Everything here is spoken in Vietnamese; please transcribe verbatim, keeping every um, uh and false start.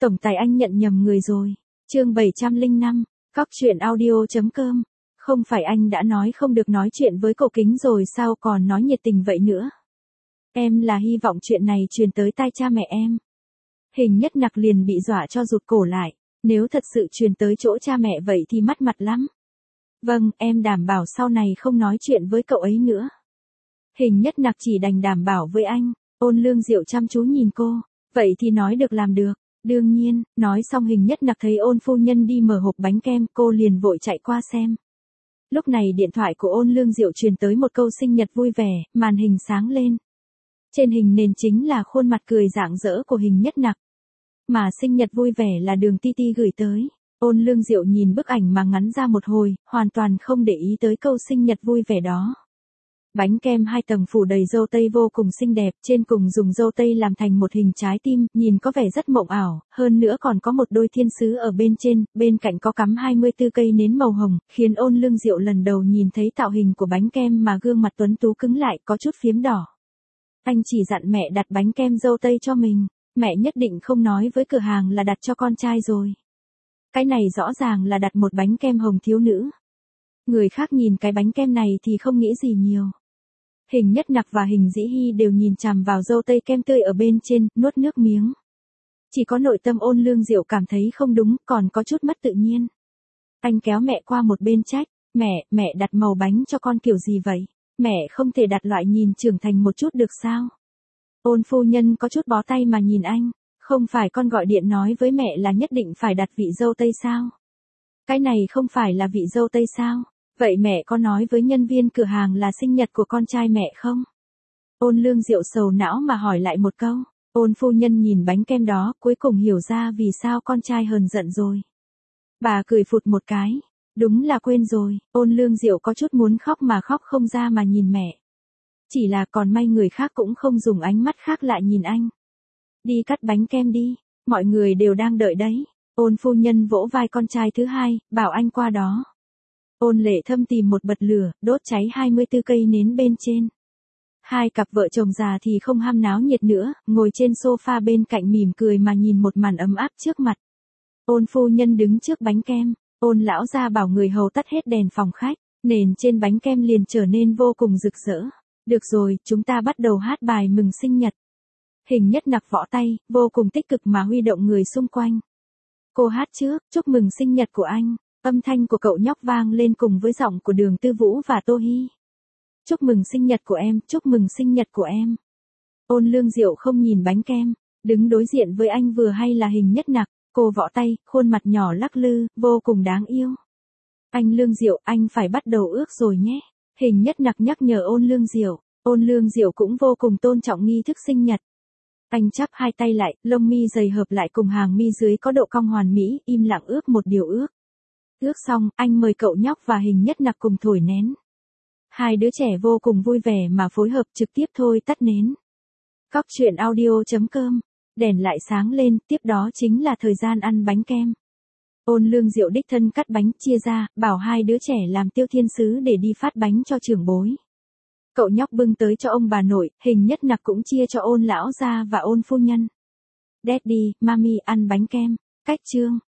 Tổng tài anh nhận nhầm người rồi. Chương bảy trăm lẻ năm, cóc truyện audio.com. Không phải anh đã nói không được nói chuyện với cậu Kính rồi sao còn nói nhiệt tình vậy nữa. Em là hy vọng chuyện này truyền tới tai cha mẹ em. Hình Nhất Nặc liền bị dọa cho rụt cổ lại. Nếu thật sự truyền tới chỗ cha mẹ vậy thì mất mặt lắm. Vâng, em đảm bảo sau này không nói chuyện với cậu ấy nữa. Hình Nhất Nặc chỉ đành đảm bảo với anh. Ôn Lương Diệu chăm chú nhìn cô. Vậy thì nói được làm được. Đương nhiên, nói xong Hình Nhất Nặc thấy Ôn phu nhân đi mở hộp bánh kem, cô liền vội chạy qua xem. Lúc này điện thoại của Ôn Lương Diệu truyền tới một câu sinh nhật vui vẻ, màn hình sáng lên. Trên hình nền chính là khuôn mặt cười rạng rỡ của Hình Nhất Nặc. Mà sinh nhật vui vẻ là Đường Ti Ti gửi tới. Ôn Lương Diệu nhìn bức ảnh mà ngắn ra một hồi, hoàn toàn không để ý tới câu sinh nhật vui vẻ đó. Bánh kem hai tầng phủ đầy dâu tây vô cùng xinh đẹp, trên cùng dùng dâu tây làm thành một hình trái tim, nhìn có vẻ rất mộng ảo, hơn nữa còn có một đôi thiên sứ ở bên trên, bên cạnh có cắm hai mươi tư cây nến màu hồng, khiến Ôn Lương Diệu lần đầu nhìn thấy tạo hình của bánh kem mà gương mặt tuấn tú cứng lại, có chút phiếm đỏ. Anh chỉ dặn mẹ đặt bánh kem dâu tây cho mình, mẹ nhất định không nói với cửa hàng là đặt cho con trai rồi. Cái này rõ ràng là đặt một bánh kem hồng thiếu nữ. Người khác nhìn cái bánh kem này thì không nghĩ gì nhiều. Hình Nhất Nặc và Hình Dĩ Hi đều nhìn chằm vào dâu tây kem tươi ở bên trên, nuốt nước miếng. Chỉ có nội tâm Ôn Lương Diệu cảm thấy không đúng, còn có chút mất tự nhiên. Anh kéo mẹ qua một bên trách, mẹ, mẹ đặt màu bánh cho con kiểu gì vậy? Mẹ không thể đặt loại nhìn trưởng thành một chút được sao? Ôn phu nhân có chút bó tay mà nhìn anh, không phải con gọi điện nói với mẹ là nhất định phải đặt vị dâu tây sao? Cái này không phải là vị dâu tây sao? Vậy mẹ có nói với nhân viên cửa hàng là sinh nhật của con trai mẹ không? Ôn Lương Diệu sầu não mà hỏi lại một câu. Ôn phu nhân nhìn bánh kem đó, cuối cùng hiểu ra vì sao con trai hờn giận rồi. Bà cười phụt một cái. Đúng là quên rồi, Ôn Lương Diệu có chút muốn khóc mà khóc không ra mà nhìn mẹ. Chỉ là còn may người khác cũng không dùng ánh mắt khác lại nhìn anh. Đi cắt bánh kem đi, mọi người đều đang đợi đấy. Ôn phu nhân vỗ vai con trai thứ hai, bảo anh qua đó. Ôn Lệ Thâm tìm một bật lửa, đốt cháy hai mươi tư cây nến bên trên. Hai cặp vợ chồng già thì không ham náo nhiệt nữa, ngồi trên sofa bên cạnh mỉm cười mà nhìn một màn ấm áp trước mặt. Ôn phu nhân đứng trước bánh kem, Ôn lão gia bảo người hầu tắt hết đèn phòng khách, nền trên bánh kem liền trở nên vô cùng rực rỡ. Được rồi, chúng ta bắt đầu hát bài mừng sinh nhật. Hình Nhất Nặc võ tay, vô cùng tích cực mà huy động người xung quanh. Cô hát trước, chúc mừng sinh nhật của anh. Âm thanh của cậu nhóc vang lên cùng với giọng của Đường Tư Vũ và Tô Hi. Chúc mừng sinh nhật của em, chúc mừng sinh nhật của em. Ôn Lương Diệu không nhìn bánh kem, đứng đối diện với anh vừa hay là Hình Nhất Nặc, cô võ tay, khuôn mặt nhỏ lắc lư, vô cùng đáng yêu. Anh Lương Diệu, anh phải bắt đầu ước rồi nhé. Hình Nhất Nặc nhắc nhở Ôn Lương Diệu, Ôn Lương Diệu cũng vô cùng tôn trọng nghi thức sinh nhật. Anh chắp hai tay lại, lông mi dày hợp lại cùng hàng mi dưới có độ cong hoàn mỹ, im lặng ước một điều ước. Ước xong, anh mời cậu nhóc và Hình Nhất Nặc cùng thổi nén. Hai đứa trẻ vô cùng vui vẻ mà phối hợp trực tiếp thôi tắt nến. Cóc truyện audio.com. Đèn lại sáng lên, tiếp đó chính là thời gian ăn bánh kem. Ôn Lương Diệu đích thân cắt bánh chia ra, bảo hai đứa trẻ làm tiêu thiên sứ để đi phát bánh cho trưởng bối. Cậu nhóc bưng tới cho ông bà nội, Hình Nhất Nặc cũng chia cho Ôn lão gia và Ôn phu nhân. Daddy, Mami ăn bánh kem. Cách chương.